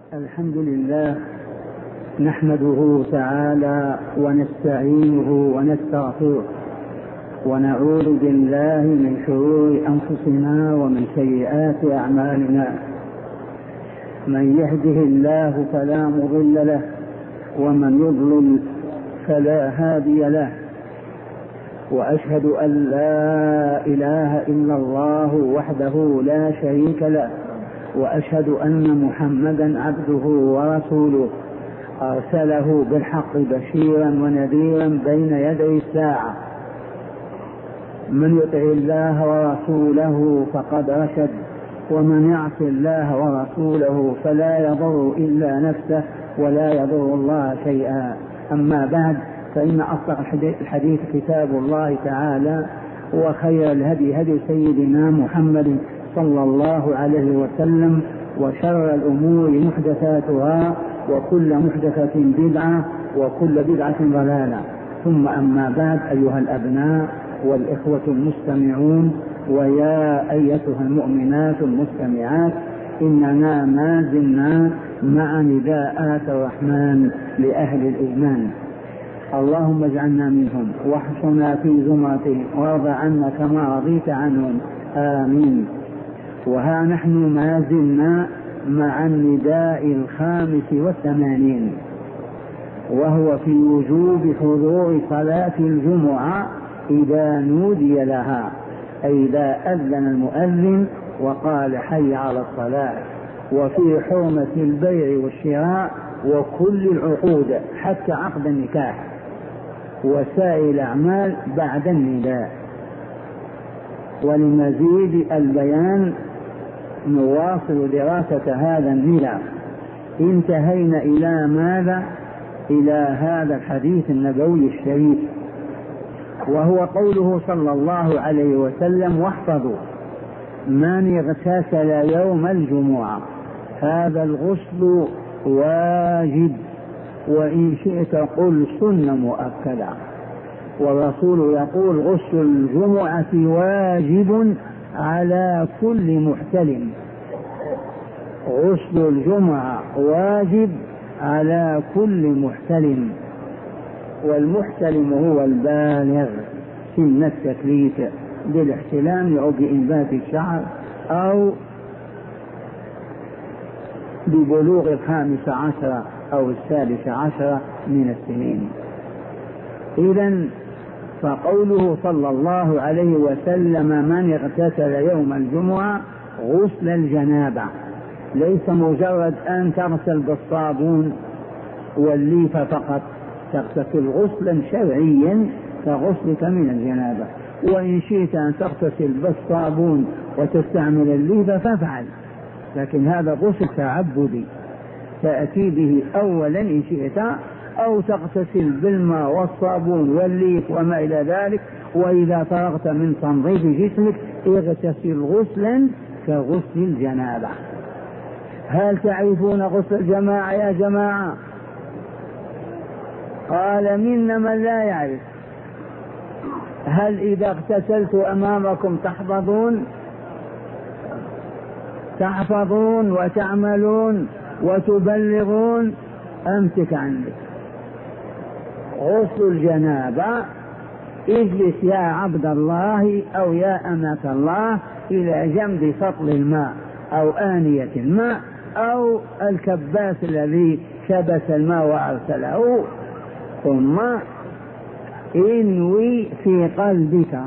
الحمد لله نحمده تعالى ونستعينه ونستغفره ونعوذ بالله من شرور أنفسنا ومن سيئات أعمالنا. من يهده الله فلا مضل له ومن يضلل فلا هادي له، وأشهد أن لا إله إلا الله وحده لا شريك له، وأشهد أن محمدا عبده ورسوله أرسله بالحق بشيرا ونذيرا بين يدي الساعة. من يطع الله ورسوله فقد رشد، ومن يعص الله ورسوله فلا يضر إلا نفسه ولا يضر الله شيئا. أما بعد، فإن أصدق الحديث كتاب الله تعالى، وخير الهدي هدي سيدنا محمد صلى الله عليه وسلم، وشر الأمور محدثاتها، وكل محدثة بدعة، وكل بدعة ضلالة. ثم أما بعد، أيها الأبناء والإخوة المستمعون، ويا أيتها المؤمنات المستمعات، إننا ما زلنا مع نداءات الرحمن لأهل الإيمان. اللهم اجعلنا منهم واحشرنا في زمرتهم وارض عنا كما رضيت عنهم، آمين. وها نحن ما زلنا مع النداء 85، وهو في وجوب حضور صلاة الجمعة إذا نودي لها، أي إذا أذن المؤذن وقال حي على الصلاة، وفي حرمة البيع والشراء وكل العقود حتى عقد النكاح وسائر الأعمال بعد النداء. ولمزيد البيان نواصل دراسة هذا النداء. انتهينا إلى ماذا؟ إلى هذا الحديث النبوي الشريف، وهو قوله صلى الله عليه وسلم: واحفظوا من اغتسل يوم الجمعة، هذا الغسل واجب، وإن شئت قل سنة مؤكدة. والرسول يقول: غسل الجمعة واجب على كل محتلم. غسل الجمعة واجب على كل محتلم، والمحتلم هو البالغ سن التكليف بالاحتلام أو بإنبات الشعر أو ببلوغ 15 أو 16 من السنين. إذن فقوله صلى الله عليه وسلم: من اغتسل يوم الجمعة، غسل الجنابة، ليس مجرد أن تغسل بالصابون والليفة فقط، تغتسل غسلا شرعيا كغسلك من الجنابة. وإن شئت أن تغتسل بالصابون وتستعمل الليفة فافعل، لكن هذا غسل تعبدي تأتي به أولا إن شئت، أو تغتسل بالماء والصابون والليف وما إلى ذلك. وإذا فرغت من تنظيف جسمك اغتسل غسلا كغسل الجنابة. هل تعرفون غسل الجماعة يا جماعة؟ قال: منا من لا يعرف. هل إذا اغتسلت أمامكم تحفظون وتعملون وتبلغون؟ أمسك عنك. غسل الجنابة: اجلس يا عبد الله أو يا أمة الله إلى جنب سطل الماء أو آنية الماء أو الكباس الذي كبس الماء وأرسله، ثم انوي في قلبك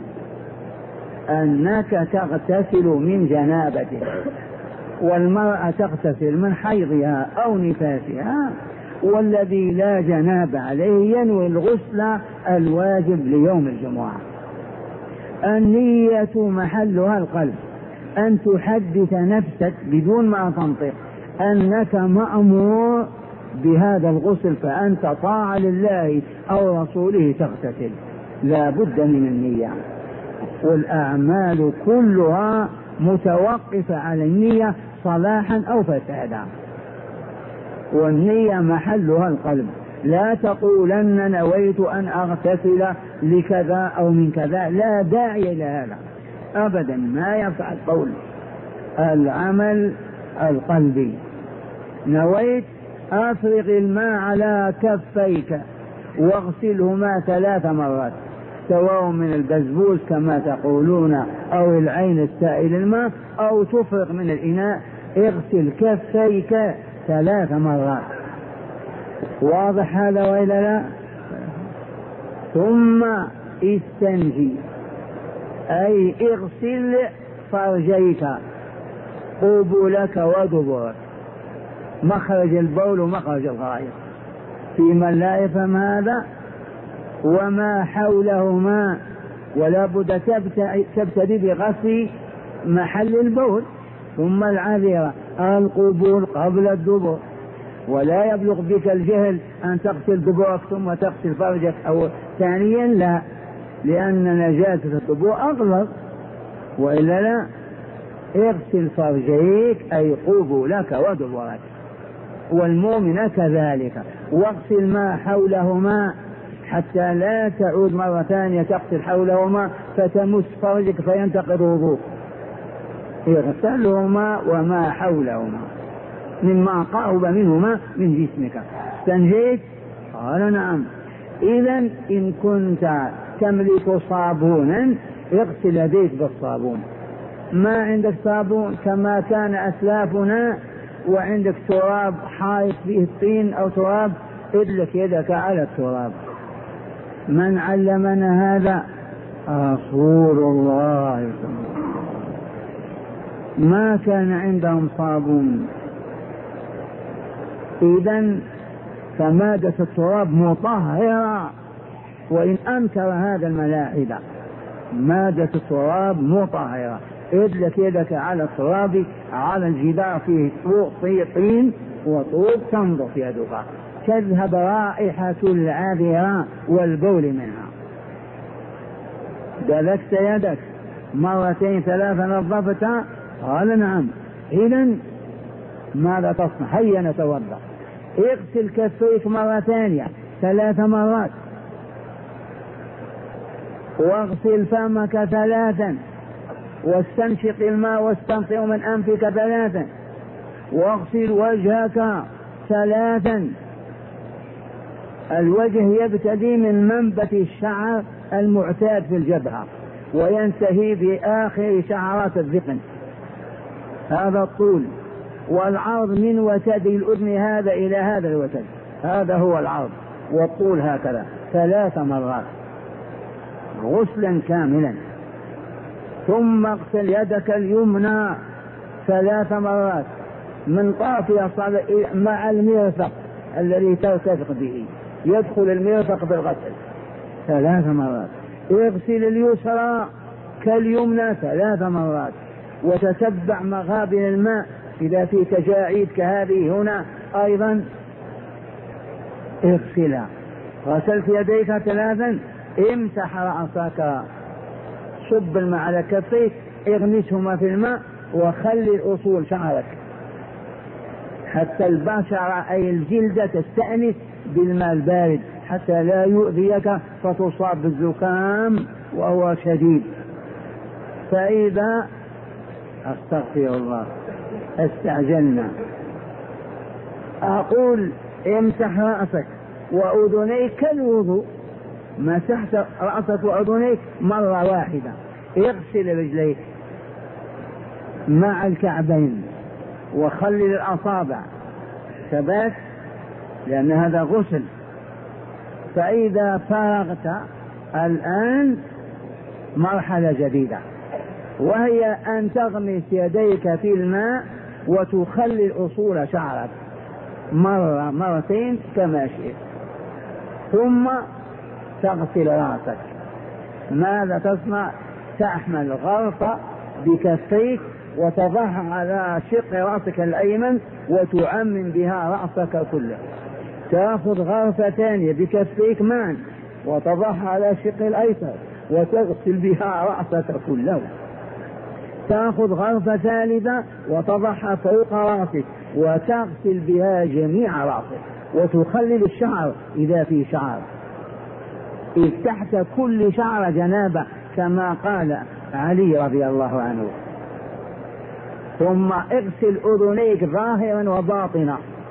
أنك تغتسل من جنابتك. والمرأة تغتسل من حيضها أو نفاسها، والذي لا جناب عليه ينوي الغسل الواجب ليوم الجمعة. النية محلها القلب، أن تحدث نفسك بدون ما تنطق أنك مأمور بهذا الغسل، فأنت طاعة لله أو رسوله تغتسل، لا بد من النية. والأعمال كلها متوقفة على النية صلاحا أو فسادا، والنية محلها القلب. لا تقولن نويت أن أغتسل لكذا أو من كذا، لا داعي لهذا أبدا، ما ينفع القول. العمل القلبي نويت أفرغ الماء على كفيك واغسلهما 3 مرات، سواء من البزبوز كما تقولون أو العين السائل الماء، أو تفرغ من الإناء. اغسل كفيك 3 مرات. واضح هذا وإلا لا؟ ثم استنجي، أي اغسل فرجيك، قبولك ودبرك، مخرج البول ومخرج الغائط. في من لا يفهم هذا وما حولهما، ولا بد تبتدي بغسل محل البول ثم العذرة، القبول قبل الدبر. ولا يبلغ بك الجهل أن تغسل دبرك ثم تغسل فرجك أو ثانيا، لا، لأن نجاسة الدبر أغلظ. وإلا لا، اغسل فرجيك أي قبولك ودبرك، والمؤمن كذلك. واغسل ما حولهما حتى لا تعود مرة ثانية تغسل حولهما فتمس فرجك فينتقض وضوءك. اغسلهما وما حولهما مما قرب منهما من جسمك. استنجيت؟ قال نعم. إذا إن كنت تملك صابونا اغسل يديك بالصابون. ما عندك صابون كما كان أسلافنا وعندك تراب حائط فيه الطين أو تراب، ادلك يدك على التراب. من علمنا هذا؟ رسول الله. ما كان عندهم صابون. إذن فمادة التراب مطهرة، وإن أنكر هذا الملاحدة، مادة التراب مطهرة. ادلك يدك على التراب، على الجدار فيه طين وطوب، تنظف يدك تذهب رائحة العذرة والبول منها. دلكت يدك 2 3 نظفتها؟ قال نعم. إذن ماذا تصنع؟ هيا نتوضأ. اغسل كفيك مرة ثانية 3 مرات، واغسل فمك 3، واستنشق الماء واستنطق من أنفك 3، واغسل وجهك 3. الوجه يبتدي من منبت الشعر المعتاد في الجبهة وينتهي بآخر شعرات الذقن، هذا الطول. والعرض من وتد الأذن هذا إلى هذا الوتد، هذا هو العرض، والطول هكذا 3 مرات غسلا كاملا. ثم اغسل يدك اليمنى 3 مرات من طرف الأصابع مع المرفق الذي ترتفق به، يدخل المرفق بالغسل 3 مرات. اغسل اليسرى كاليمنى 3 مرات، وتتبع مغابن الماء إذا في تجاعيد كهذه هنا أيضا اغسلها. غسلت يديك 3، امسح رأسك، صب الماء على كفيك، اغمسهما في الماء وخلي أصول شعرك حتى البشرة أي الجلد تستأنس بالماء البارد حتى لا يؤذيك فتصاب بالزكام وهو شديد. فإذا أستغفر الله استعجلنا، أقول امسح رأسك وأذنيك كالوضوء، مسحت رأسك وأذنيك مرة واحدة. اغسل رجليك مع الكعبين وخلل الأصابع ثبات، لأن هذا غسل. فإذا فرغت الآن مرحلة جديدة، وهي أن تغمس يديك في الماء وتخلل أصول شعرك مرة 2 كما شئت، ثم تغسل رأسك. ماذا تصنع؟ تحمل غرفة بكفيك وتضعها على شق رأسك الأيمن وتعمم بها رأسك كله. تأخذ غرفة ثانية بكفيك معا وتضعها على شق الأيسر وتغسل بها رأسك كله. تأخذ غرفة ثالثة وتضعها فوق رأسك وتغسل بها جميع رأسك وتخلل الشعر إذا في شعر، إذ تحت كل شعر جنابة كما قال علي رضي الله عنه. ثم اغسل أذنيك ظاهرا وباطنا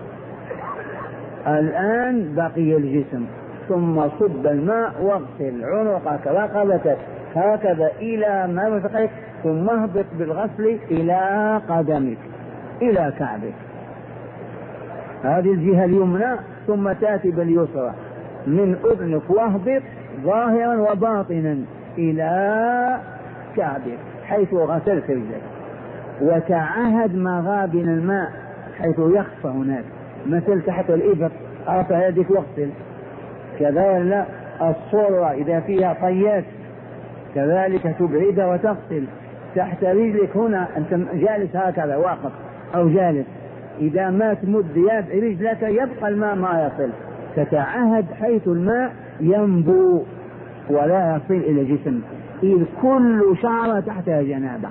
الآن بقي الجسم، ثم صب الماء واغسل عنقك رقبتك هكذا إلى مرفقك، ثم اهبط بالغسل إلى قدمك إلى كعبك، هذه الجهة اليمنى، ثم تأتي باليسرى من أذنك واهبط ظاهرا وباطنا إلى كعبك حيث غسلت رجلك، وتعهد مغابن الماء حيث يخفى هناك، مثل تحت الإبط ارفع يدك واغسل، كذلك الصورة إذا فيها طيات كذلك تبعدها وتغسل تحت رجلك. هنا أنت جالس هكذا واقف أو جالس، إذا ما تمد يد رجلك يبقى الماء ما يصل، تتعهد حيث الماء ينبو ولا يصل إلى الجسم، إذ كل شعرة تحتها جنابة.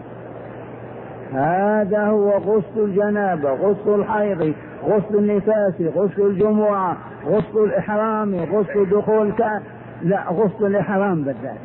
هذا هو غسل الجنابة، غسل الحيض، غسل النفاس، غسل الجمعة، غسل الإحرام، غسل دخول غسل الإحرام بالذات.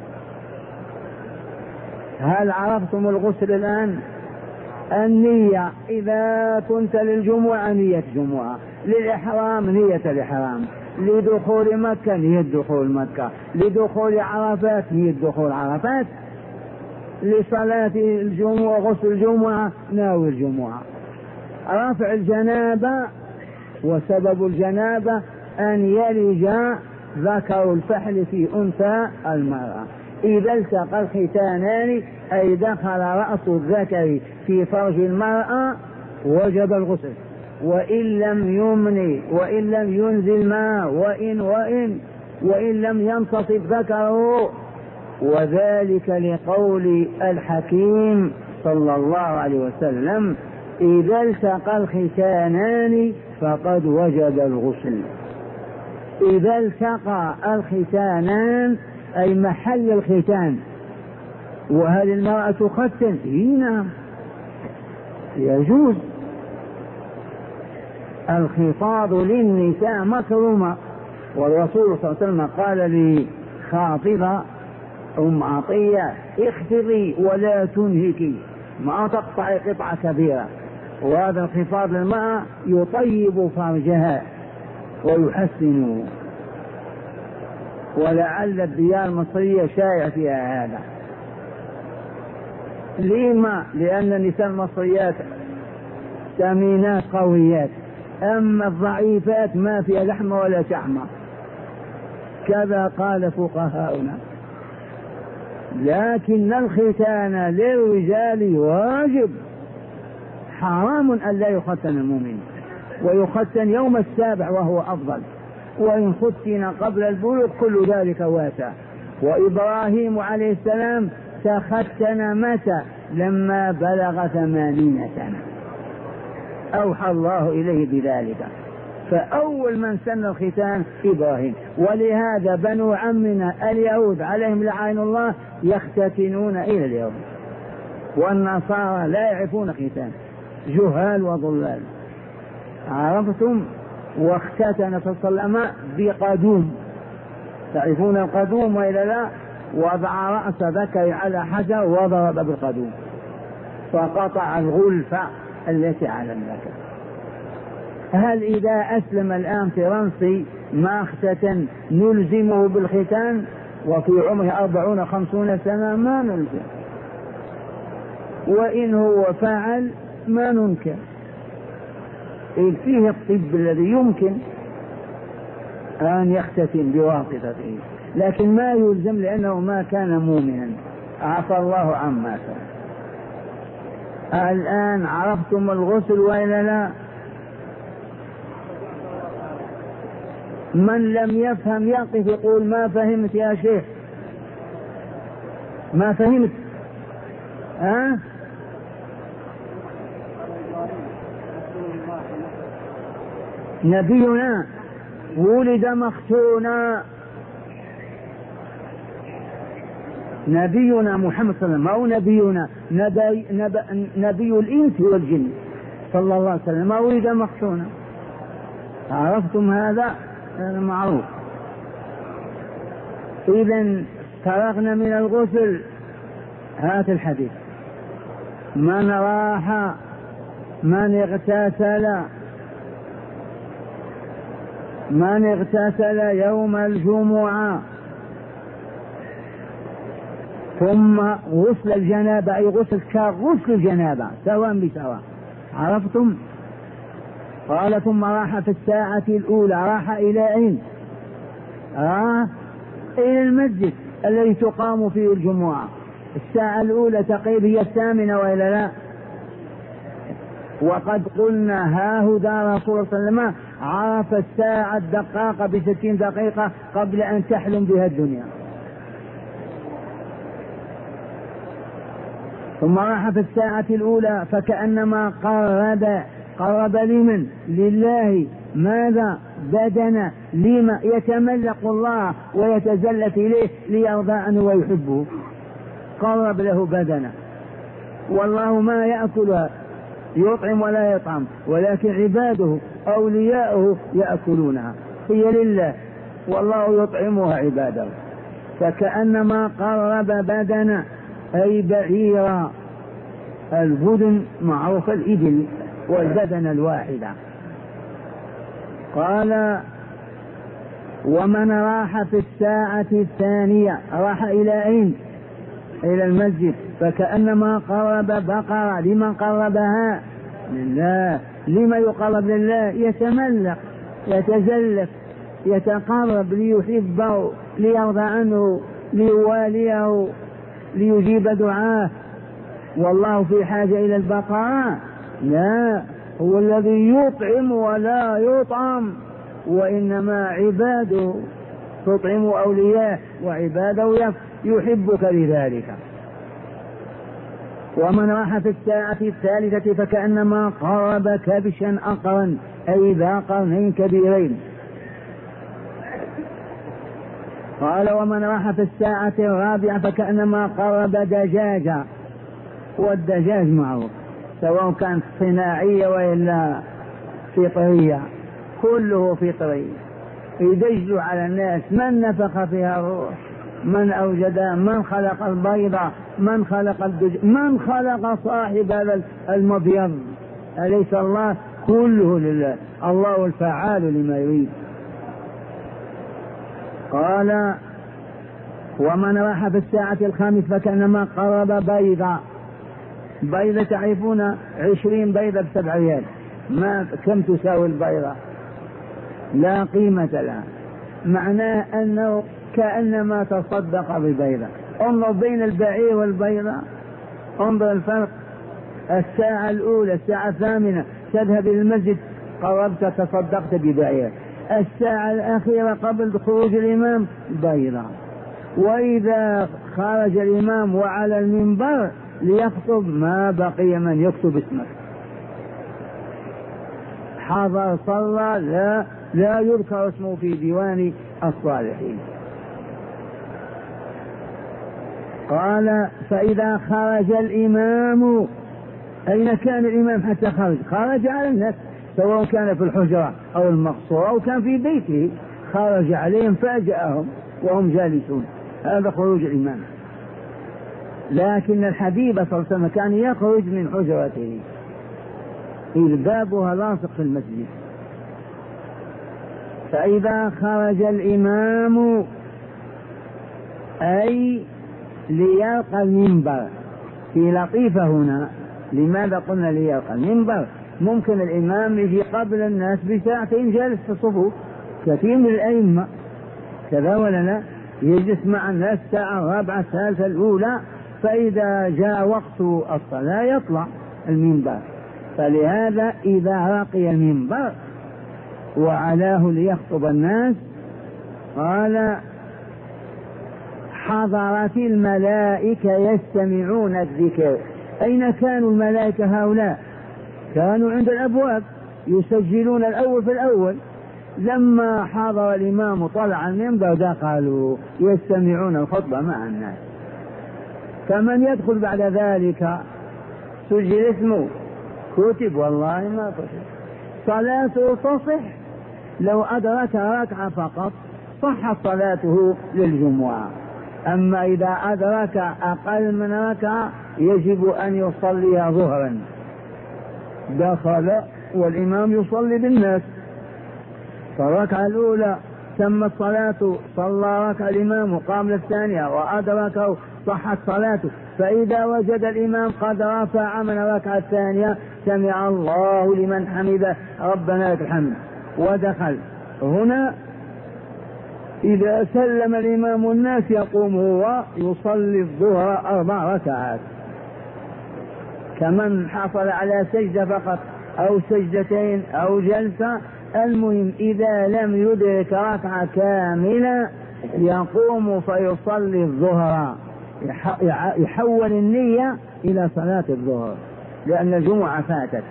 هل عرفتم الغسل الآن؟ النية، إذا كنت للجمعة نية جمعة، للإحرام نية الإحرام، لدخول مكة نية دخول مكة، لدخول عرفات نية دخول عرفات، لصلاة الجمعة غسل الجمعة ناوي الجمعة. رفع الجنابة، وسبب الجنابة أن يلج ذكر الفحل في أنثى المرأة، إذا التقى الختانان أي دخل رأس الذكر في فرج المرأة وجب الغسل، وإن لم يمن وإن لم ينزل ماء وإن لم ينتصف ذكره، وذلك لقول الحكيم صلى الله عليه وسلم: إذا التقى الختانان فقد وجب الغسل. إذا التقى الختانان أي محل الختان. وهل المرأة تختن؟ نعم يجوز، الخطاب للنساء مكرمة، والرسول صلى الله عليه وسلم قال لخاطبة أم عطية: اخفضي ولا تنهكي، ما تقطعي قطعة كبيرة. وهذا الخفاض للمرأة يطيب فرجها ويحسنه، ولعل الديار المصرية شائع فيها هذا. لما؟ لأن النساء المصريات سمينات قويات، أما الضعيفات ما فيها لحمة ولا شحمة، كذا قال فقهاؤنا. لكن الختان للرجال واجب، حرام أن لا يختن المؤمن، ويختن يوم السابع وهو أفضل، وإن ختن قبل البلوغ كل ذلك واسع. وإبراهيم عليه السلام تختن متى؟ لما بلغ 80 سنة أوحى الله إليه بذلك، فأول من سن الختان إبراهيم. ولهذا بنو عمنا اليهود عليهم لعين الله يختتنون إلى اليوم، والنصارى لا يعرفون ختان، جهال وضلال. عرفتم؟ واختتن صلى الله عليه وسلم بقدوم، تعرفون القدوم وإلا لا؟ وضع رأس ذكر على حجر وضرب بالقدوم فقطع الغلفة التي على الذكر. هل إذا أسلم الآن فرنسي ما اختتن نلزمه بالختان وفي عمره 40-50 سنة؟ ما نلزم، وإن هو فعل ما ننكر، إذ فيه الطب الذي يمكن أن يختتن بواسطته، لكن ما يلزم لأنه ما كان مؤمنا، عفى الله عما كان. الآن عرفتم الغسل وإلا لا؟ من لم يفهم يقف يقول: ما فهمت يا شيخ، ما فهمت. نبينا ولد مختونا، نبينا محمد صلى الله عليه وسلم، أو نبينا نبي الإنس والجن صلى الله عليه وسلم ولد مختونا. عرفتم هذا؟ معروف. إذن فرغنا من الغسل، هات الحديث: من راح من اغتسل من اغتسل يوم الجمعة ثم غسل الجنابة، أي غسل كغسل الجنابة سواء بسواء، عرفتم؟ قال ثم راح في الساعة الأولى، راح إلى أين؟ إلى المسجد الذي تقام فيه الجمعة. الساعة الأولى تقريبا هي 8 وإلا لا؟ وقد قلنا هاهدا رسول الله صلى الله عليه وسلم عرف الساعة الدقاقة ب60 دقيقة قبل أن تحلم بها الدنيا. ثم راح في الساعة الأولى فكأنما قرب لمن؟ لله. ماذا؟ بدنا. لما؟ يتملق الله ويتزلف إليه ليرضى عنه ويحبه. قرب له بدنا، والله ما يأكلها يطعم ولا يطعم، ولكن عباده أولياؤه يأكلونها، هي لله والله يطعمها عباده. فكأنما قرب بدنا أي بعيرا. البدن معروف الإبل والبدن الواحدة. قال ومن راح في الساعة الثانية راح إلى أين؟ إلى المسجد، فكأنما قرب بقرة. لمن قربها؟ لله. لما يقرب لله؟ يتملق يتزلف يتقرب ليحبه ليرضى عنه ليواليه ليجيب دعاه. والله في حاجة إلى البقرة؟ لا، هو الذي يطعم ولا يطعم، وإنما عباده تطعم أولياء وعباده يحبك لذلك. ومن راح في الساعة الثالثة فكأنما قرب كبشا أقرا أي ذا قرنين كبيرين. قال ومن راح في الساعة الرابعة فكأنما قرب دجاجا. والدجاج معروف سواء كانت صناعية وإلا فطرية، كله فطري يدجل على الناس. من نفخ فيها الروح؟ من أوجدها؟ من خلق البيضة؟ من خلق الدجاج؟ من خلق صاحب هذا المبيض؟ أليس الله؟ كله لله، الله الفعال لما يريد. قال ومن راح في الساعة الخامسة فكأنما قرب بيضة. بيضة تعرفون 20 بيضة ب7 ريال، ما كم تساوي البيضة؟ لا قيمة لها. معناه أنه كأنما تصدق ببيضة. انظر بين البعير والبيضة، انظر الفرق. الساعة الأولى الساعة الثامنة تذهب إلى المسجد قربت تصدقت ببعير. الساعة الأخيرة قبل خروج الإمام بيضة. وإذا خرج الإمام وعلى المنبر ليخطب ما بقي من يكتب اسمك. حضر صلى لا يذكر اسمه في ديوان الصالحين. قال فإذا خرج الإمام، أين كان الإمام حتى خرج على الناس سواء كان في الحجرة أو المقصورة أو كان في بيته، خرج عليهم فاجأهم وهم جالسون. هذا خروج الإمام. لكن الحبيب صلى الله عليه وسلم كان يخرج من حجرته، بابها لاصق في المسجد. فإذا خرج الإمام أي ليلقى المنبر. في لطيفة هنا، لماذا قلنا ليلقى المنبر؟ ممكن الإمام يجي قبل الناس بساعتين جالس في الصفوف، كثير من الأئمة كذا ولا لا، يجلس مع الناس الساعة الرابعة الثالثة الأولى، فإذا جاء وقت الصلاة يطلع المنبر. فلهذا إذا رقي المنبر وعلاه ليخطب الناس قال حضرت الملائكة يستمعون الذكر. أين كانوا الملائكة هؤلاء؟ كانوا عند الأبواب يسجلون الأول في الأول. لما حضر الإمام طلع المنبر دخلوا يستمعون الخطبة مع الناس. فمن يدخل بعد ذلك سجل اسمه كتب، والله ما كتب. صلاته تصح لو أدرك ركعة فقط، صحت صلاته للجمعة. أما إذا أدرك أقل من ركعة يجب أن يصليها ظهرا. دخل والإمام يصلي بالناس فالركعة الأولى تمت صلاته، صلى ركعة الإمام وقام للثانية وأدركه، صحت صلاته. فإذا وجد الإمام قد رفع من الركعة الثانية سمع الله لمن حمده ربنا لك الحمد ودخل. هنا إذا سلم الإمام الناس يقوم هو يصلي الظهر 4 ركعات، كمن حصل على سجدة فقط أو سجدتين أو جلسة. المهم إذا لم يدرك ركعة كاملة يقوم فيصلي الظهر، يحول النية إلى صلاة الظهر لأن الجمعة فاتت.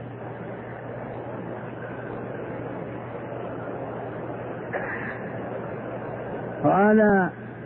قال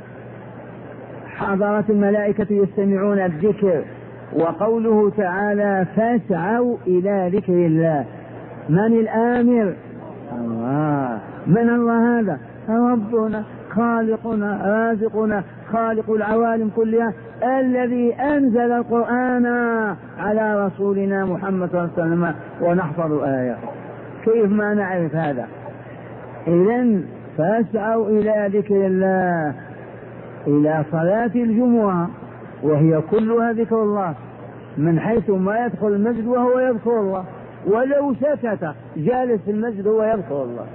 حضرت الملائكة يستمعون الذكر. وقوله تعالى فاسعوا إلى ذكر الله، من الآمر؟ الله. من الله هذا؟ ربنا خالقنا رازقنا خالق العوالم كلها، الذي أنزل القرآن على رسولنا محمد صلى الله عليه وسلم ونحفظ آية. كيف ما نعرف هذا؟ إذن فاسعوا إلى ذكر الله، إلى صلاة الجمعة وهي كلها ذكر الله، من حيث ما يدخل المسجد وهو يذكر الله، ولو سكت جالس في المسجد وهو يذكر الله.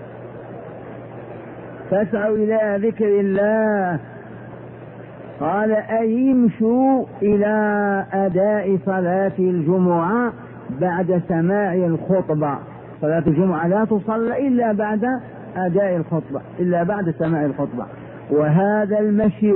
فاسعوا إلى ذكر الله. قال أي يمشوا إلى أداء صلاة الجمعة بعد سماع الخطبة. صلاة الجمعة لا تصلى إلا بعد أداء الخطبة، إلا بعد سماع الخطبة. وهذا المشي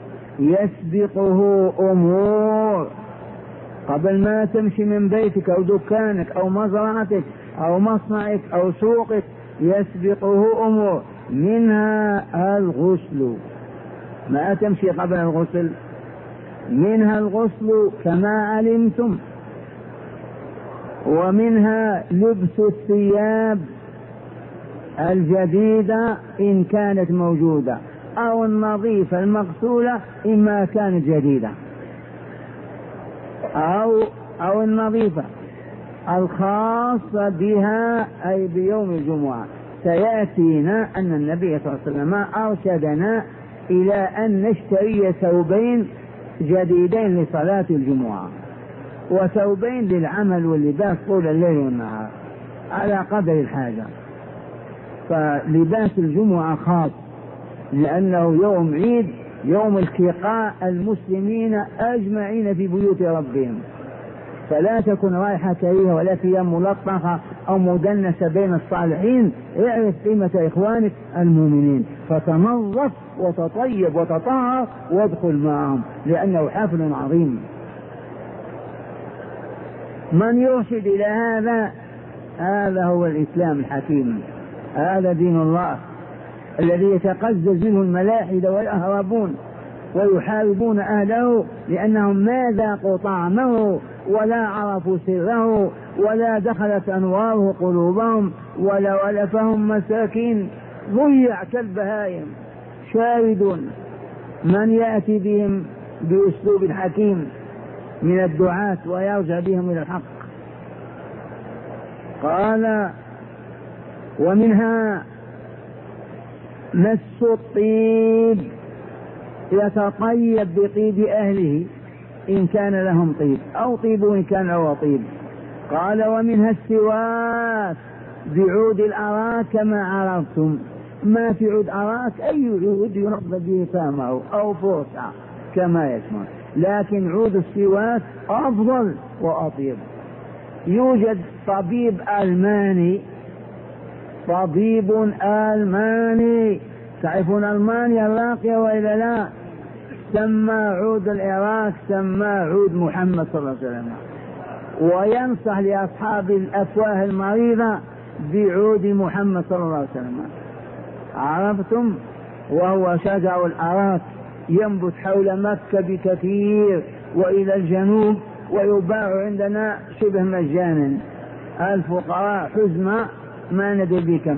يسبقه أمور. قبل ما تمشي من بيتك أو دكانك أو مزرعتك أو مصنعك أو سوقك يسبقه أمور، منها الغسل. ما تمشي قبل الغسل، منها الغسل كما علمتم، ومنها لبس الثياب الجديدة إن كانت موجودة، أو النظيفة المغسولة إما كانت جديدة، أو النظيفة الخاصة بها أي بيوم الجمعة. سيأتينا أن النبي صلى الله عليه وسلم أرشدنا إلى أن نشتري ثوبين جديدين لصلاة الجمعة، وثوبين للعمل واللباس طول الليل والنهار على قدر الحاجة. فلباس الجمعة خاص لأنه يوم عيد، يوم التقاء المسلمين أجمعين في بيوت ربهم، فلا تكن رائحة كريهة ولا ثياب ملطخة أو مدنسة بين الصالحين. اعرف قيمة إخوانك المؤمنين، فتنظف وتطيب وتطهر وادخل معهم لأنه حفل عظيم. من يرشد إلى هذا؟ هذا هو الإسلام الحكيم، هذا دين الله الذي يتقزز منه الملاحدة والأهربون ويحاربون أهله لأنهم ما ذاقوا طعمه ولا عرفوا سره ولا دخلت أنواره قلوبهم ولا ألفهم مساكين، ضيع كالبهائم شاردون. من يأتي بهم بأسلوب حكيم من الدعاة ويرجع بهم إلى الحق. قال ومنها مس الطيب، يتطيب بطيب أهله إن كان لهم طيب، أو طيب إن كان هو طيب. قال ومنها السواك بعود الأراك كما عرفتم. ما في عود أراك أي عود ينظف به فمه أو فرصة كما يسمع، لكن عود السواك أفضل وأطيب. يوجد طبيب ألماني، طبيب ألماني، تعرفون ألمانيا الراقية وإلا لا؟ سمى عود العراق سمى عود محمد صلى الله عليه وسلم، وينصح لأصحاب الأفواه المريضة بعود محمد صلى الله عليه وسلم. عرفتم؟ وهو شجر الأراك ينبت حول مكة بكثير وإلى الجنوب، ويباع عندنا شبه مجانا. الفقراء حزمة ما ندري بكم،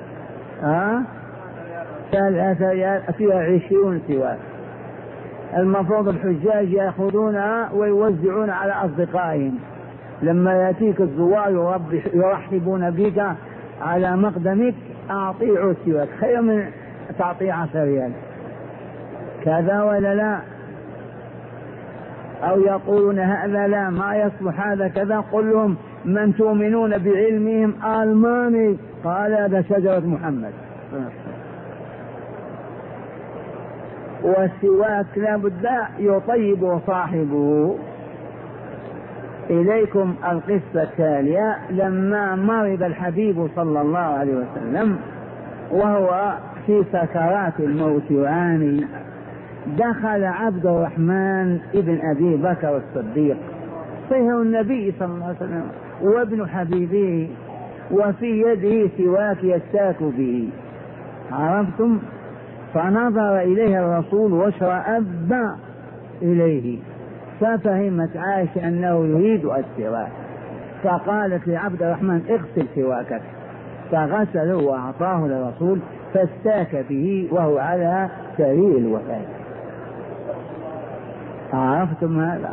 فيها 20 سواك. المفروض الحجاج يأخذونها ويوزعون على أصدقائهم، لما يأتيك الزوار يرحبون بك على مقدمك أعطيه السواك خير من تعطيه 10 ريال، كذا ولا لا؟ أو يقولون هذا لا ما يصلح هذا كذا، قل لهم من تؤمنون بعلمهم ألماني قال هذا شجرة محمد. والسواك لا بد يطيب صاحبه. إليكم القصة التالية. لما مرض الحبيب صلى الله عليه وسلم وهو في سكرات الموت يعاني، دخل عبد الرحمن ابن أبي بكر الصديق صهر النبي صلى الله عليه وسلم وابن حبيبه، وفي يده سواك يستاك به، عرفتم؟ فنظر إليه الرسول واشرأب إليه، ففهمت عائشة أنه يريد السواك، فقالت لعبد الرحمن اغسل سواكك، فغسله وأعطاه للرسول فاستاك به وهو على سرير الوفاة. عرفتم هذا؟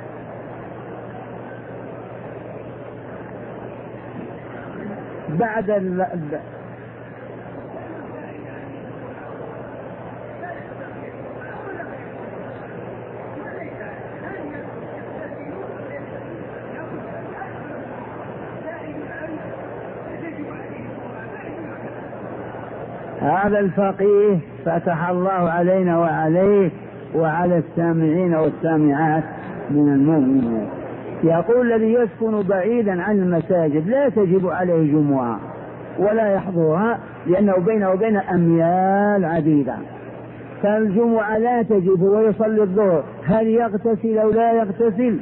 بعد هذا الفقيه فتح الله علينا وعليه وعلى السامعين والسامعات من المؤمنين. يقول الذي يسكن بعيدا عن المساجد لا تجب عليه جمعة ولا يحضرها، لأنه بينه وبين أميال عديدة، فالجمعة لا تجب ويصلي الظهر، هل يغتسل أو لا يغتسل؟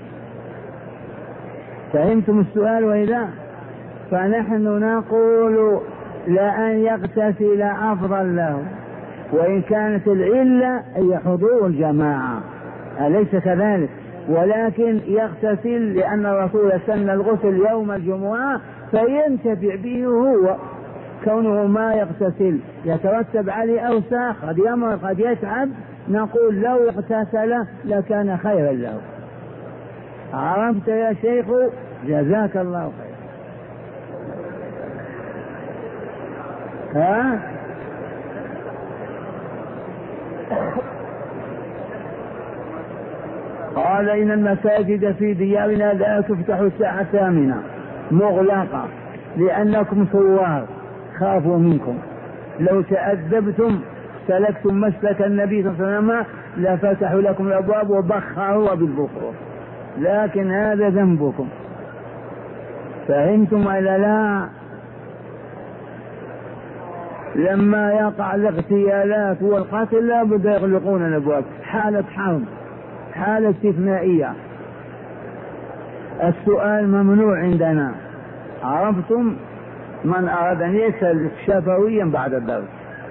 فهمتم السؤال؟ وإذا فنحن نقول لأن يغتسل أفضل له، وإن كانت العلة هي حضور الجماعة أليس كذلك؟ ولكن يغتسل لأن الرسول سن الغسل يوم الجمعة فينتفع به هو، كونه ما يغتسل يترتب عليه أوساخ، قد يمر قد يتعب، نقول لو اغتسل لكان خيرا له. عرفت يا شيخ؟ جزاك الله خير. ها؟ قال إن المساجد في ديارنا لا تفتح الساعة 8 مغلقة لأنكم ثوار خافوا منكم، لو تأدبتم سلكتم مسلك النبي صلى الله عليه وسلم لفتحوا لكم الأبواب وبخروا بالبخور، لكن هذا ذنبكم. فهمتم ولا لا؟ لما يقع الاغتيالات والقتل لا بد يغلقون الأبواب، حالة حرب، حالة استثنائية. السؤال ممنوع عندنا. عرفتم؟ من أراد أن يسأل شفويا بعد الدرس.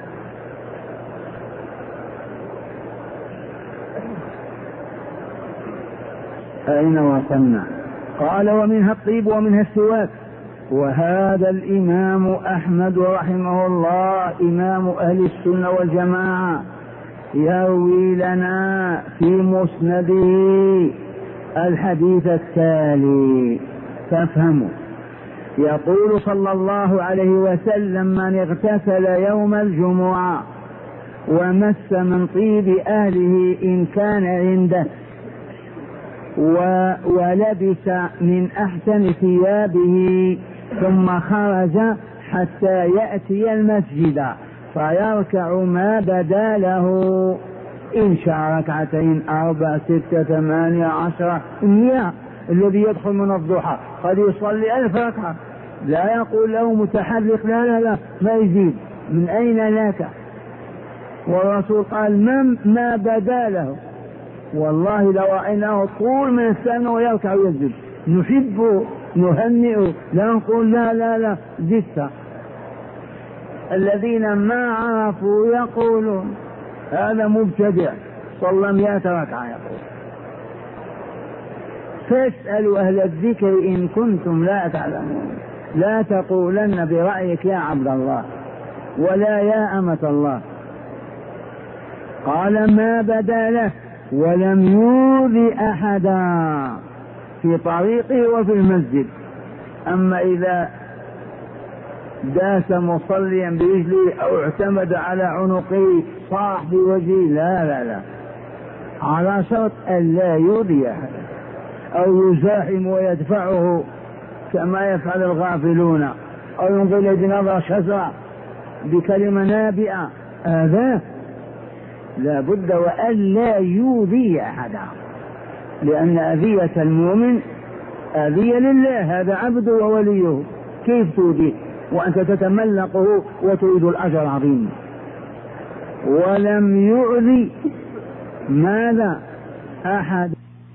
أين وصلنا؟ قال ومنها الطيب ومنها السواك. وهذا الإمام أحمد رحمه الله إمام أهل السنة والجماعة يروي لنا في مسنده الحديث التالي فافهموا. يقول صلى الله عليه وسلم من اغتسل يوم الجمعة ومس من طيب أهله إن كان عنده ولبس من أحسن ثيابه ثم خرج حتى يأتي المسجد فيركع ما بدا له، إن شاء ركعتين 4 6 8 10 100، الذي يدخل من الضحى قد يصلي 1000 ركعة، لا يقول له متحرك لا ما يزيد، من أين لك؟ والرسول قال ما بدا له، والله لو رأيناه طول من السنة ويركع ويسجد نحبه نهنئه، لا نقول لا زدت. الذين ما عرفوا يقولون هذا مبتدع صلى 100 ركعة، يقول فاسألوا أهل الذكر إن كنتم لا تعلمون. لا تقولن برأيك يا عبد الله ولا يا أمة الله. قال ما بدا له ولم يؤذي أحدا في طريقه وفي المسجد. أما إذا داس مصليا برجله أو اعتمد على عنقه صاح بوجهه، لا لا لا، على شرط أن لا يؤذي أحدا أو يزاحم ويدفعه كما يفعل الغافلون، أو ينظر بنظرة شزرة بكلمة نابئة، هذا لا بد وأن لا يؤذي أحدا، لأن أذية المؤمن أذية لله، هذا عبده ووليه، كيف تؤذيه وأنت تتملقه وتريد الأجر العظيم؟ ولم يؤذي ماذا أحد.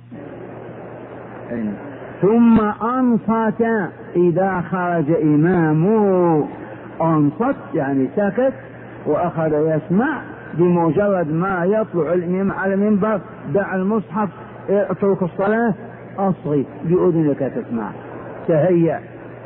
ثم أنصت إذا خرج إمامه، أنصت يعني سكت وأخذ يسمع، بمجرد ما يطلع الإمام على المنبر دع المصحف، اترك الصلاة، أصغي بأذنك تسمع، تهيأ.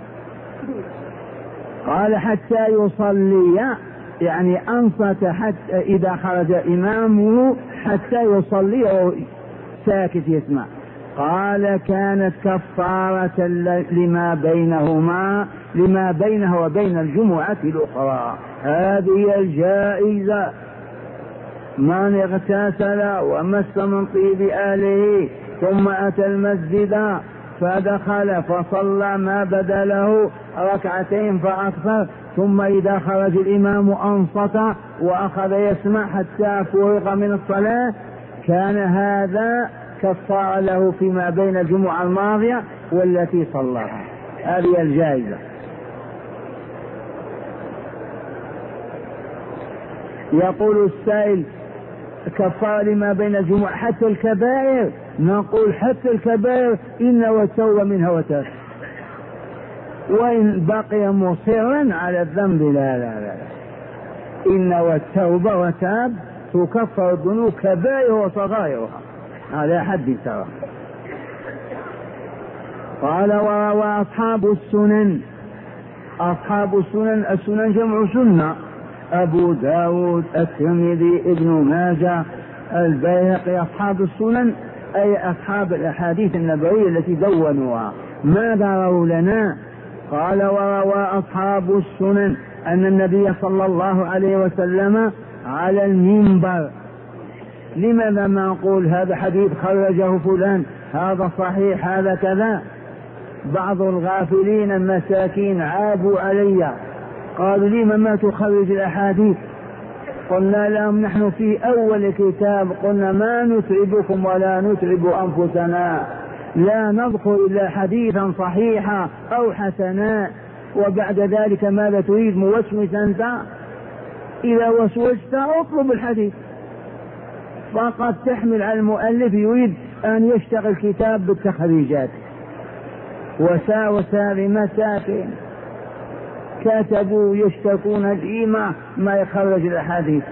قال حتى يصلي، يعني أنصت حتى إذا خرج إمامه حتى يصلي وهو ساكت يسمع. قال كانت كفارة لما بينه وبين الجمعة الأخرى. هذه الجائزة: من اغتسل ومس من طيب آله ثم أتى المسجد فدخل فصلى ما بدا له ركعتين فأكثر، ثم إذا خرج الإمام أنصت وأخذ يسمع حتى فرغ من الصلاة، كان هذا كفار له فيما بين الجمعة الماضية والتي صلاها. هذه الجائزة. يقول السائل: كفار لما بين الجمعة حتى الكبائر؟ نقول حتى الكبائر إن والتوبة منها وتاب، وإن بقي مصرا على الذنب لا لا لا، إن والتوبة وتاب تكفر الذنوب كبائر وصغائرها على حد سواء. قال: وروى أصحاب السنن. أصحاب السنن، السنن جمع سنة: أبو داود، الترمذي، ابن ماجه، البيهقي. أصحاب السنن أي أصحاب الأحاديث النبوية التي دونوها. ماذا رووا لنا؟ قال: وروى أصحاب السنن أن النبي صلى الله عليه وسلم على المنبر. لماذا ما نقول هذا حديث خرجه فلان، هذا صحيح، هذا كذا؟ بعض الغافلين المساكين عابوا علي، قالوا: لما ما تخرج الأحاديث؟ قلنا لهم: نحن في أول كتاب قلنا ما نتعبكم ولا نتعب أنفسنا، لا نذكر إلا حديثا صحيحا أو حسنا، وبعد ذلك ماذا تريد؟ موسوس أنت؟ إذا وسوست اطلب الحديث. فقد تحمل على المؤلف يريد أن يشتغل كتاب بالتخريجات، وساوس هذه مساكين كتبوا يشتكون ديما ما يخرج الأحاديث.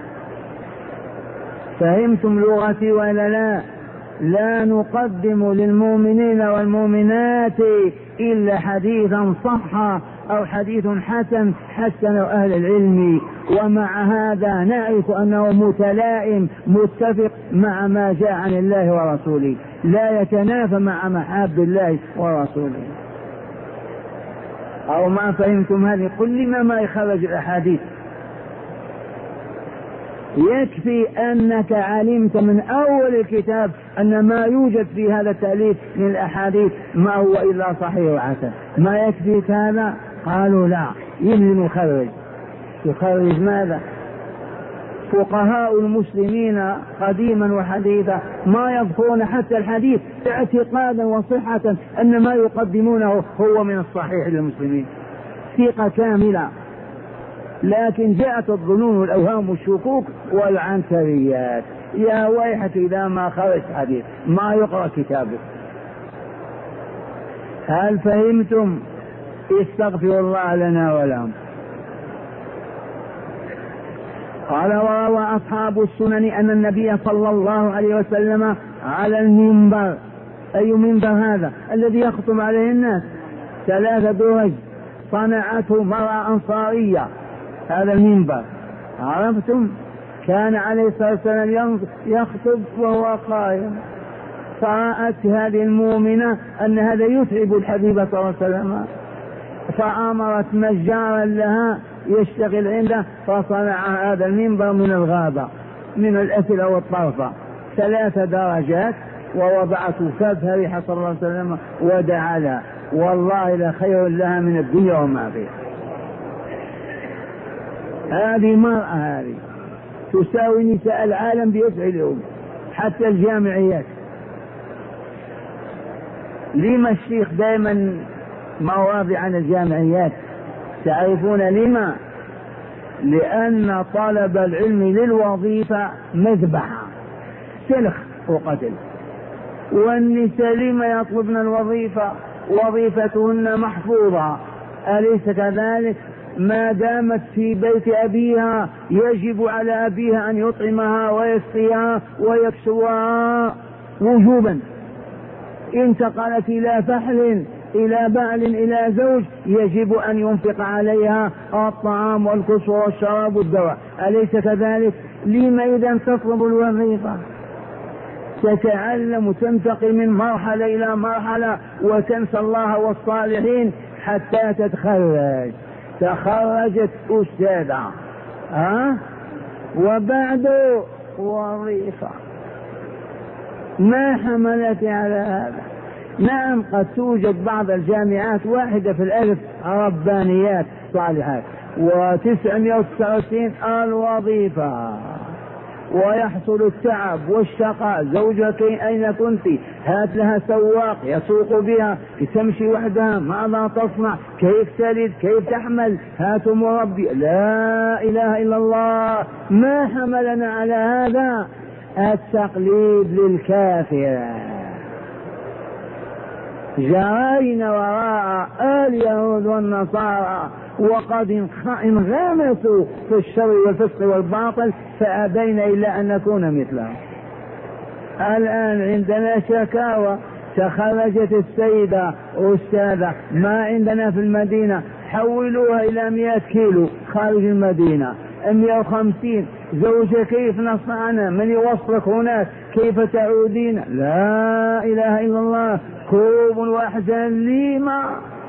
فهمتم لغتي ولا لا؟ لا نقدم للمؤمنين والمؤمنات إلا حديثا صح أو حديث حسن حسنه أهل العلم، ومع هذا نعرف أنه متلائم متفق مع ما جاء عن الله ورسوله، لا يتنافى مع محاب الله ورسوله. أو ما فهمتم هذه؟ قل لما ما يخرج الأحاديث. يكفي أنك علمت من أول الكتاب أن ما يوجد في هذا التأليف من الأحاديث ما هو إلا صحيح وحسن، ما يكفيك هذا؟ قالوا: لا، يلزم يخرج ماذا؟ فقهاء المسلمين قديما وحديثا ما يذكرون حتى الحديث اعتقادا وصحة أن ما يقدمونه هو من الصحيح للمسلمين، ثقة كاملة. لكن جاءت الظنون والأوهام والشكوك والعنتريات. يا ويحك إذا ما خرج حديث ما يقرأ كتابك. هل فهمتم؟ استغفر الله لنا ولهم. قال: وروى أصحاب السنن أن النبي صلى الله عليه وسلم على المنبر. أي منبر هذا؟ الذي يخطب عليه الناس، 3 درج صنعته مرأة أنصارية، هذا المنبر. عرفتم؟ كان عليه الصلاة والسلام يخطب وهو قائم، فرأت هذه المؤمنة أن هذا يتعب الحبيب صلى الله عليه وسلم، فأمرت نجارا لها يشتغل عنده فصنع هذا المنبر من الغابة من الأثل والطرفة 3 درجات، ووضعته كفها صلى الله عليه وسلم ودعا لها، والله لخير لها من الدنيا وما فيها. هذه مرأة هذه تساوي نساء العالم بأسعلهم حتى الجامعيات. لما الشيخ دائما مواضع عن الجامعيات؟ تعرفون لما؟ لأن طلب العلم للوظيفة مذبحة سلخ وقتل، والنساء لما يطلبن الوظيفة؟ وظيفتهن محفوظة، أليس كذلك؟ ما دامت في بيت أبيها يجب على أبيها أن يطعمها ويسقيها ويكسوها وجوبا. انتقلت إلى فحل إلى بعل إلى زوج يجب أن ينفق عليها الطعام والكسوة والشراب والدواء، أليس كذلك؟ لما إذا تطلب الوظيفة؟ تتعلم وتنتقل من مرحلة إلى مرحلة وتنسى الله والصالحين حتى تتخرج. تخرجت أستاذة وبعد وظيفة. ما حملت على هذا؟ نعم قد توجد بعض الجامعات 1 في 1000 ربانيات صالحات، و999 الوظيفة، ويحصل التعب والشقاء. زوجك أين كنت؟ هات لها سواق يسوق بها، تمشي وحدها، ماذا تصنع؟ كيف تلد؟ كيف تحمل؟ هات مربي. لا إله إلا الله. ما حملنا على هذا؟ التقليد للكافر. جرينا وراء اليهود والنصارى وقد انغمسوا في الشر والفسق والباطل فأبينا إلا أن نكون مثلهم. الآن عندنا شكاوى، تخرجت السيدة أستاذة ما عندنا في المدينة، حولوها إلى 100 كيلو خارج المدينة، 150. زوجة كيف نصنعنا؟ من يوصلك هناك؟ كيف تعودين؟ لا إله إلا الله. كوب وأحزان لما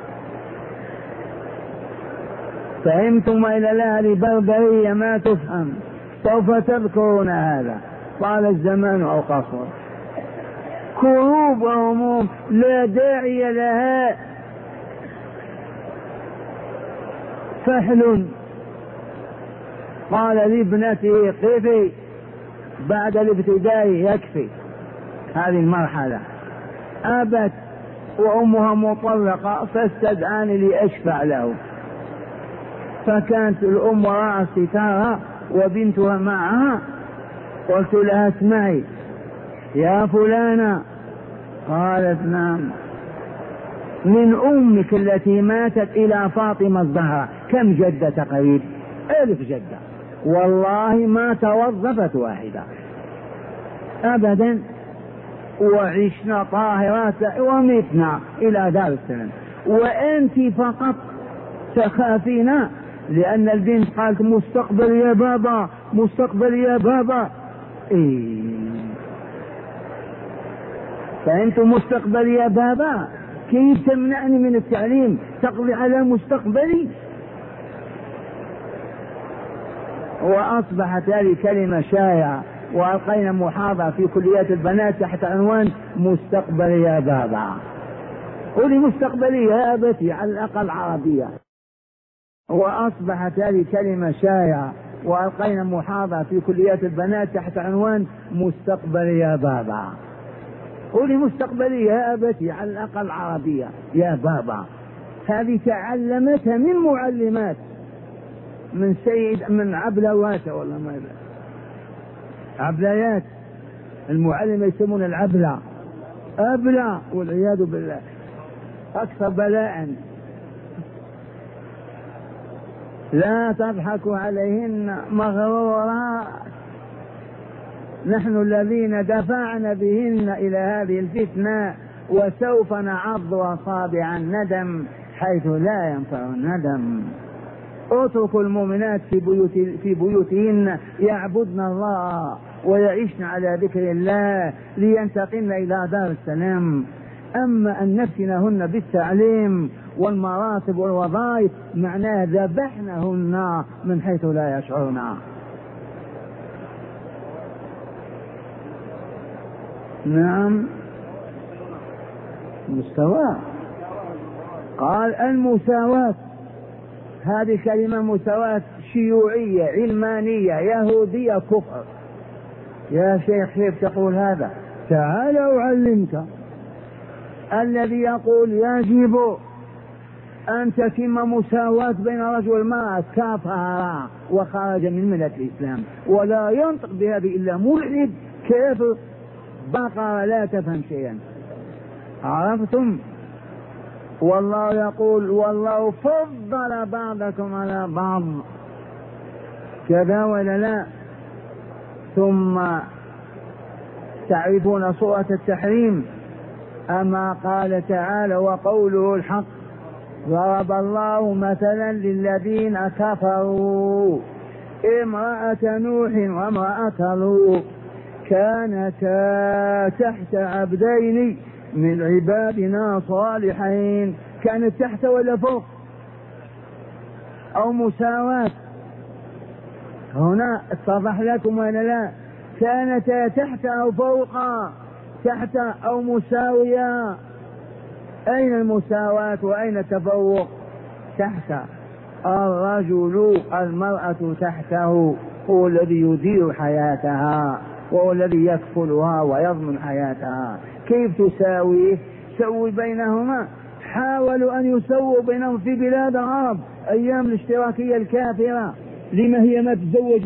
فهمتم إلى الأهل بربرية ما تفهم، سوف تذكرون هذا طال الزمان أو قصر. كروب وهموم لا داعي لها. فحل قال لابنته قفي بعد الابتداء يكفي هذه المرحلة. أبت وأمها مطلقة فاستدعاني لأشفع له، فكانت الأم وراء ستارها وبنتها معها. قلت لها اسمعي يا فلانة. قالت نعم. من أمك التي ماتت إلى فاطمة الزهراء كم جدة تقريب؟ 1000 جدة، والله ما توظفت واحدة أبدا، وعشنا طاهرات ومتنا إلى دار السلام، وأنت فقط تخافين لأن البنت قالت مستقبل يا بابا، مستقبل يا بابا. فأنت مستقبل يا بابا، كيف تمنعني من التعليم؟ تقضي على مستقبلي. وأصبحت هذه كلمة شائعة، وألقينا محاضرة في كليات البنات تحت عنوان مستقبل يا بابا. قولي مستقبلي يا أبتي على الأقل عربية. وأصبحت هذه كلمة شائعة، وألقينا محاضرة في كليات البنات تحت عنوان مستقبل يا بابا. قولي مستقبلي يا أبتي على الأقل عربية يا بابا. هذه تعلمتها من معلمات، من سيد، من عبلوات والله ما يبقى عبليات. المعلم يسمون العبلة أبلة والعياذ بالله، أكثر بلاء. لا تضحكوا عليهن مغرورات، نحن الذين دفعنا بهن إلى هذه الفتنة، وسوف نعض أصابع الندم حيث لا ينفع الندم. اتركوا المؤمنات في بيوتهن يعبدن الله ويعيشن على ذكر الله لينتقلن إلى دار السلام. أما أن نفتنهن بالتعليم والمراتب والوظائف معناه ذبحنهن من حيث لا يشعرن. نعم مستوى. قال المساواة هذه كلمة مساواة شيوعية علمانية يهودية كفر. يا شيخ كيف تقول هذا؟ تعال أعلمك. الذي يقول يجب أن تتم مساواة بين الرجل والمرأة كفر وخرج من ملة الإسلام، ولا ينطق بهذه إلا ملحد كيف بقرة لا تفهم شيئا. عرفتم؟ والله يقول والله فضل بعضكم على بعض، كذا ولا لا؟ ثم تعرفون سورة التحريم أما قال تعالى وقوله الحق ضرب الله مثلا للذين كفروا امرأة نوح وامرأة لوط كانتا تحت عبدين من عبادنا صالحين. كانت تحت ولا فوق أو مساواة؟ هنا اتضح لكم ولا لا؟ كانتا تحت أو فوق؟ تحت أو مساوية؟ أين المساواة وأين التفوق؟ تحت. الرجل المرأة تحته هو الذي يدير حياتها وهو الذي يكفلها ويضمن حياتها. كيف تساويه؟ سوي بينهما. حاولوا أن يسووا بينهم في بلاد العرب أيام الاشتراكية الكافرة. لما هي ما تتزوج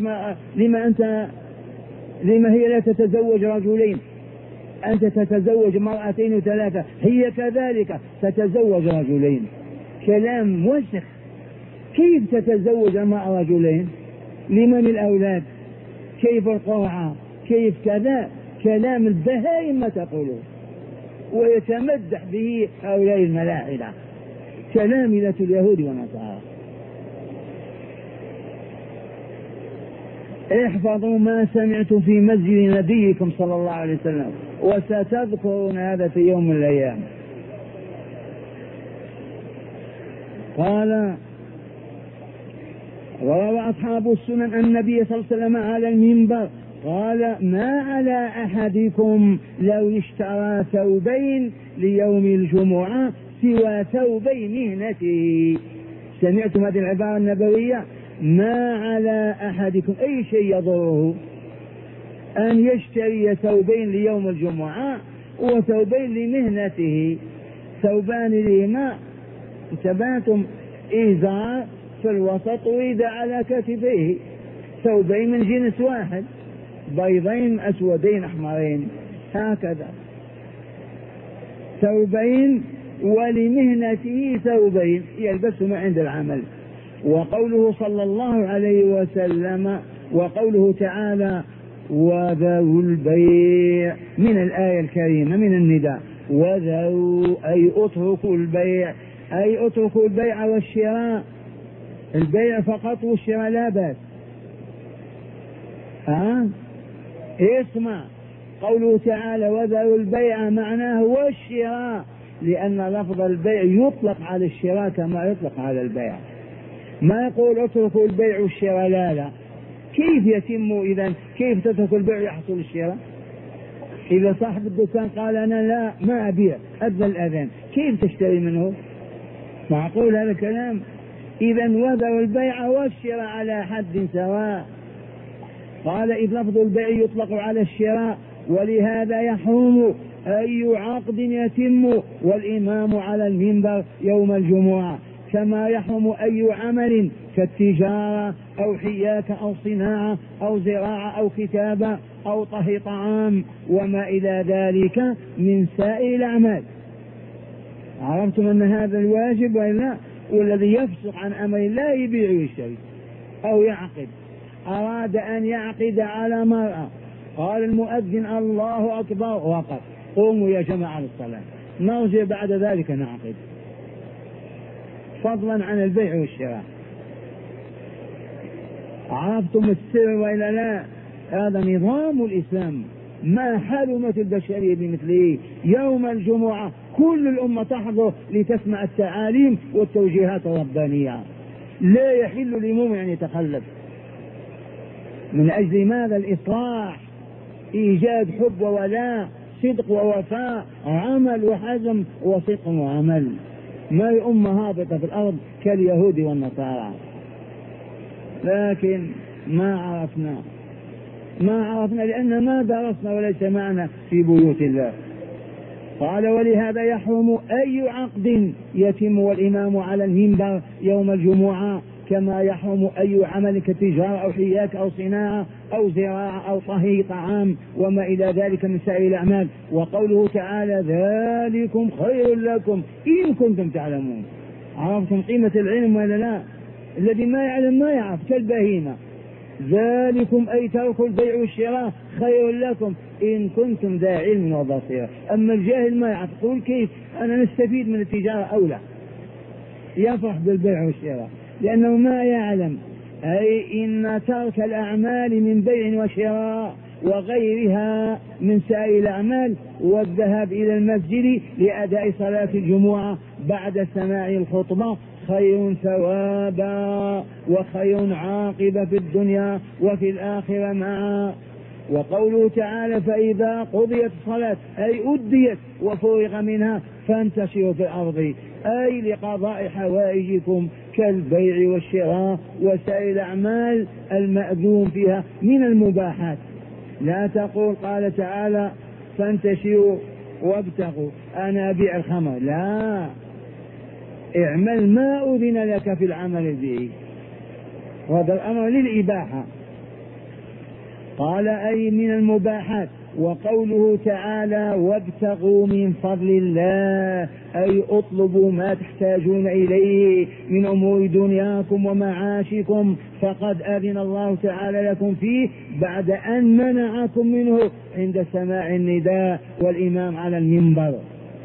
لما هي لا تتزوج رجلين؟ أنت تتزوج مرأتين وثلاثة، هي كذلك تتزوج رجلين. كلام وسخ. كيف تتزوج المرأة رجلين؟ لمن الأولاد؟ كيف القرعة؟ كيف كذا؟ كلام البهائم ما تقولون. ويتمدح به هؤلاء الملاحدة كلامذة اليهود والنصارى. احفظوا ما سمعتم في مسجد نبيكم صلى الله عليه وسلم وستذكرون هذا في يوم من الأيام. قال وروى أصحاب السنن النبي صلى الله عليه وسلم على المنبر قال ما على أحدكم لو اشترى ثوبين ليوم الجمعة سوى ثوبي مهنته. سمعتم هذه العبارة النبوية؟ ما على أحدكم أي شيء يضره أن يشتري ثوبين ليوم الجمعة وثوبين لمهنته. ثوبان لهما انتبهتم إزار في الوسط وإذا على كتفيه، ثوبين من جنس واحد بيضين أسودين أحمرين هكذا ثوبين، ولمهنته ثوبين يلبسهما عند العمل. وقوله صلى الله عليه وسلم وقوله تعالى وذو البيع من الآية الكريمة من النداء. وذو أي اتركوا البيع، أي اتركوا البيع والشراء. البيع فقط والشراء لا بأس. اسمع قوله تعالى وذو البيع معناه والشراء، لأن لفظ البيع يطلق على الشراء كما يطلق على البيع. ما يقول اتركوا البيع والشراء، لا. كيف يتم إذن؟ كيف تترك البيع يحصل الشراء؟ إذا صاحب الدكان قال أنا لا ما أبيع أذن الأذان، كيف تشتري منه؟ معقول هذا الكلام؟ إذن وذو البيع والشراء على حد سواء. قال إذ لفظ البيع يطلق على الشراء ولهذا يحرم أي عقد يتم والإمام على المنبر يوم الجمعة، كما يحرم أي عمل كالتجارة أو حياكة أو صناعة أو زراعة أو كتابة أو طهي طعام وما إلى ذلك من سائر الأعمال. عرفتم أن هذا الواجب وإلا؟ والذي يفسق عن أمر الله يبيع ويشتري أو يعقد. أراد أن يعقد على مرأة قال المؤذن الله أكبر وقف، قوموا يا جماعة للصلاة، نرجع بعد ذلك نعقد، فضلا عن البيع والشراء. عرفتم السر وإلا لا؟ هذا نظام الإسلام، ما حلمت البشرية بمثله. يوم الجمعة كل الأمة تحضر لتسمع التعاليم والتوجيهات الربانية. لا يحل لمؤمن أن يتخلف. من أجل ماذا؟ الإصلاح، إيجاد حب وولاء، صدق ووفاء، عمل وحزم وصدق وعمل. ما الأمة هابطة في الأرض كاليهود والنصارى. لكن ما عرفنا لأن ما درسنا وليس معنا في بيوت الله. قال ولهذا يحرم أي عقد يتم والإمام على المنبر يوم الجمعة، كما يحرم أي عمل كتجارة أو حياك أو صناعة أو زراعة أو طهي طعام وما إلى ذلك من سائر الأعمال. وقوله تعالى ذلكم خير لكم إن كنتم تعلمون. عرفتم قيمة العلم ولا لا؟ الذي ما يعلم ما يعرف كالبهيمة. ذلكم أي ترك البيع والشراء خير لكم إن كنتم ذا علم وبصيرة. أما الجاهل ما يعرف، يقول كيف أنا نستفيد من التجارة أو لا، يفرح بالبيع والشراء لأنه ما يعلم. أي إن ترك الأعمال من بيع وشراء وغيرها من سائر الأعمال والذهاب إلى المسجد لأداء صلاة الجمعة بعد سماع الخطبة خير ثوابا وخير عاقبة في الدنيا وفي الآخرة معا. وقوله تعالى فإذا قضيت الصلاة أي أديت وفرغ منها فانتشروا في الأرض، أي لقضاء حوائجكم كالبيع والشراء وسائر الأعمال المأذون فيها من المباحات. لا تقول قال تعالى فانتشروا وابتغوا أنا أبيع الخمر، لا، اعمل ما أذن لك في العمل به، وهذا الأمر للإباحة. قال أي من المباحات. وقوله تعالى وابتغوا من فضل الله أي اطلبوا ما تحتاجون إليه من أمور دنياكم ومعاشكم فقد أذن الله تعالى لكم فيه بعد أن منعكم منه عند سماع النداء والإمام على المنبر.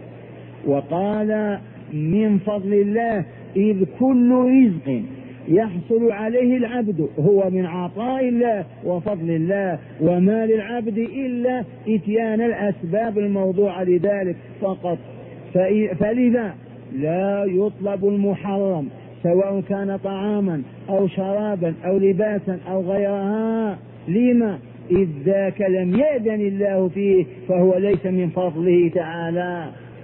وقال من فضل الله إذ كل رزق يحصل عليه العبد هو من عطاء الله وفضل الله، وما للعبد إلا إتيان الأسباب الموضوعة لذلك فقط. فلذا لا يطلب المحرم سواء كان طعاما أو شرابا أو لباسا أو غيرها. لما؟ إذ ذاك لم يأذن الله فيه فهو ليس من فضله تعالى.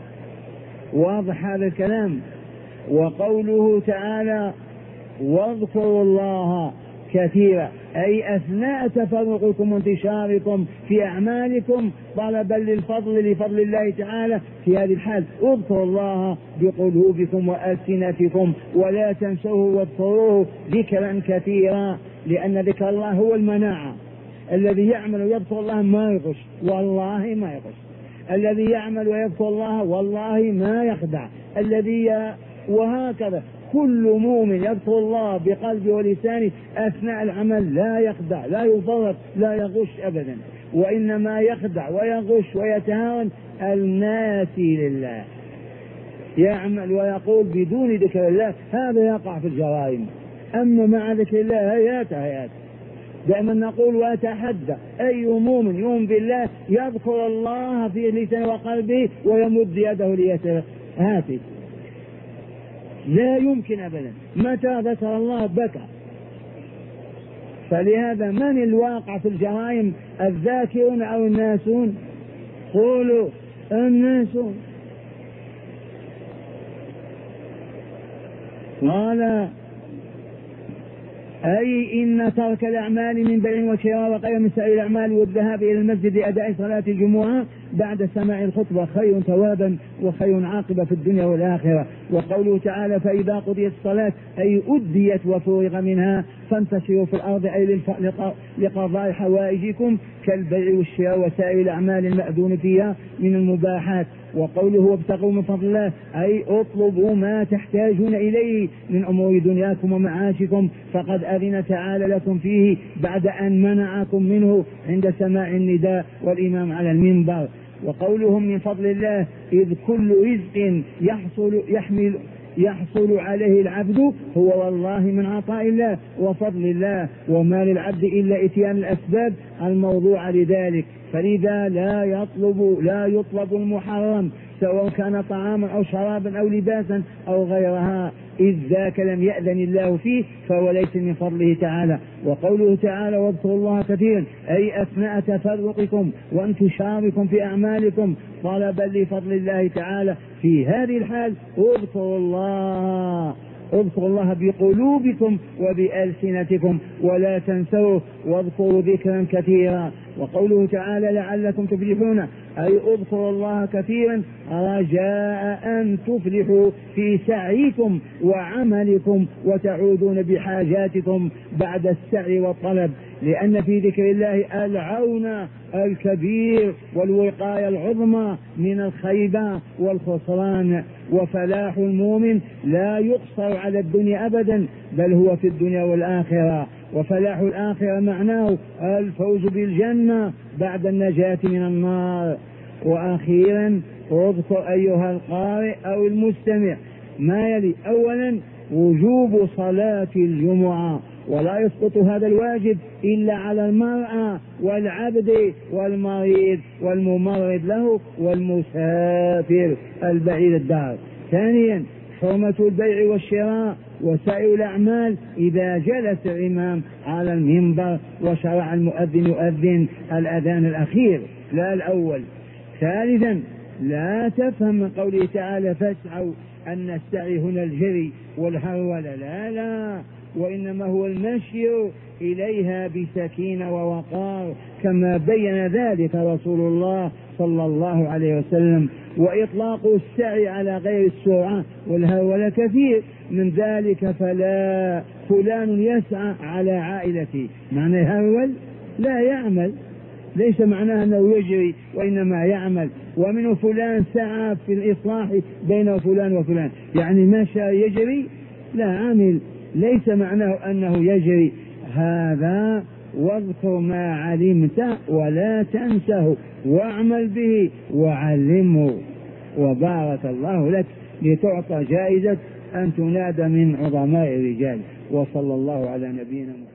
واضح هذا الكلام. وقوله تعالى واذكروا الله كثيرا أي أثناء تفرقكم وانتشاركم في أعمالكم طلبا للفضل لفضل الله تعالى في هذه الحال اذكروا الله بقلوبكم وألسنتكم ولا تنسوه واذكروه ذكرا كثيرا، لأن ذكر الله هو المناعة. الذي يعمل ويذكر الله ما يغش، والله ما يغش. الذي يعمل ويذكر الله والله ما يخدع. وهكذا كل مؤمن يذكر الله بقلبه ولسانه أثناء العمل لا يخدع لا يفرط لا يغش أبدا، وإنما يخدع ويغش ويتهاون الناسي لله. يعمل ويقول بدون ذكر الله هذا يقع في الجرائم، أما مع ذكر الله هيات. دائما نقول وأتحدى أي مؤمن يؤمن بالله يذكر الله في لسانه وقلبه ويمد يده ليته هاتف، لا يمكن أبدا. متى ذكر الله بكى. فلهذا من الواقع في الجرائم الذاكرون أو الناسون؟ قولوا الناسون. قال أي إن ترك الأعمال من بيع وشراء وغير من سائر الأعمال والذهاب إلى المسجد لأداء صلاة الجمعة بعد سماع الخطبة خير ثوابا وخير عاقبة في الدنيا والآخرة. وقوله تعالى فإذا قضيت الصلاة أي أديت وفرغ منها فانتشروا في الأرض أي لقضاء حوائجكم كالبيع والشراء وسائر الأعمال المأذون فيها من المباحات. وقوله وابتغوا من فضل الله أي اطلبوا ما تحتاجون إليه من أمور دنياكم ومعاشكم فقد أذن تعالى لكم فيه بعد أن منعكم منه عند سماع النداء والإمام على المنبر. وقولهم من فضل الله إذ كل رزق يحصل عليه العبد هو والله من عطاء الله وفضل الله، وما للعبد إلا إتيان الأسباب الموضوعة لذلك. فلذا لا يطلب المحرم سواء كان طعاما أو شرابا أو لباسا أو غيرها، إذ ذاك لم يأذن الله فيه فهو ليس من فضله تعالى. وقوله تعالى واذكروا الله كثيرا أي أثناء تفرقكم وانتشاركم في أعمالكم طلبا لفضل الله تعالى، في هذه الحال اذكروا الله بقلوبكم وبألسنتكم ولا تنسوه واذكروا ذكرا كثيرا. وقوله تعالى لعلكم تفلحون أي اذكروا الله كثيرا رجاء أن تفلحوا في سعيكم وعملكم وتعودون بحاجاتكم بعد السعي والطلب، لأن في ذكر الله العون الكبير والوقاية العظمى من الخيبة والخسران. وفلاح المؤمن لا يقصر على الدنيا أبدا بل هو في الدنيا والآخرة. وفلاح الآخرة معناه الفوز بالجنة بعد النجاة من النار. وأخيرا اذكر أيها القارئ أو المستمع ما يلي: أولا وجوب صلاة الجمعة، ولا يسقط هذا الواجب إلا على المرأة والعبد والمريض والممرض له والمسافر البعيد الدار. ثانيا حرمة البيع والشراء وسائر الأعمال إذا جلس الإمام على المنبر وشرع المؤذن يؤذن الأذان الأخير لا الأول. ثالثا لا تفهم من قوله تعالى فاسعوا أن السعي هنا الجري والهرولة، لا، وإنما هو المشي إليها بسكينة ووقار كما بين ذلك رسول الله صلى الله عليه وسلم. وإطلاق السعي على غير السرعة والهرولة كثير من ذلك، فلا فلان يسعى على عائلته، معنى يهرول لا يعمل، ليس معناه أنه يجري وإنما يعمل. ومنه فلان سعى في الإصلاح بين فلان وفلان، يعني مشى يجري لا عمل، ليس معناه أنه يجري. هذا واذكر ما علمت ولا تنسه واعمل به وعلمه. وبارك الله لك لتعطى جائزة أن تنادى من عظماء الرجال. وصلى الله على نبينا محمد.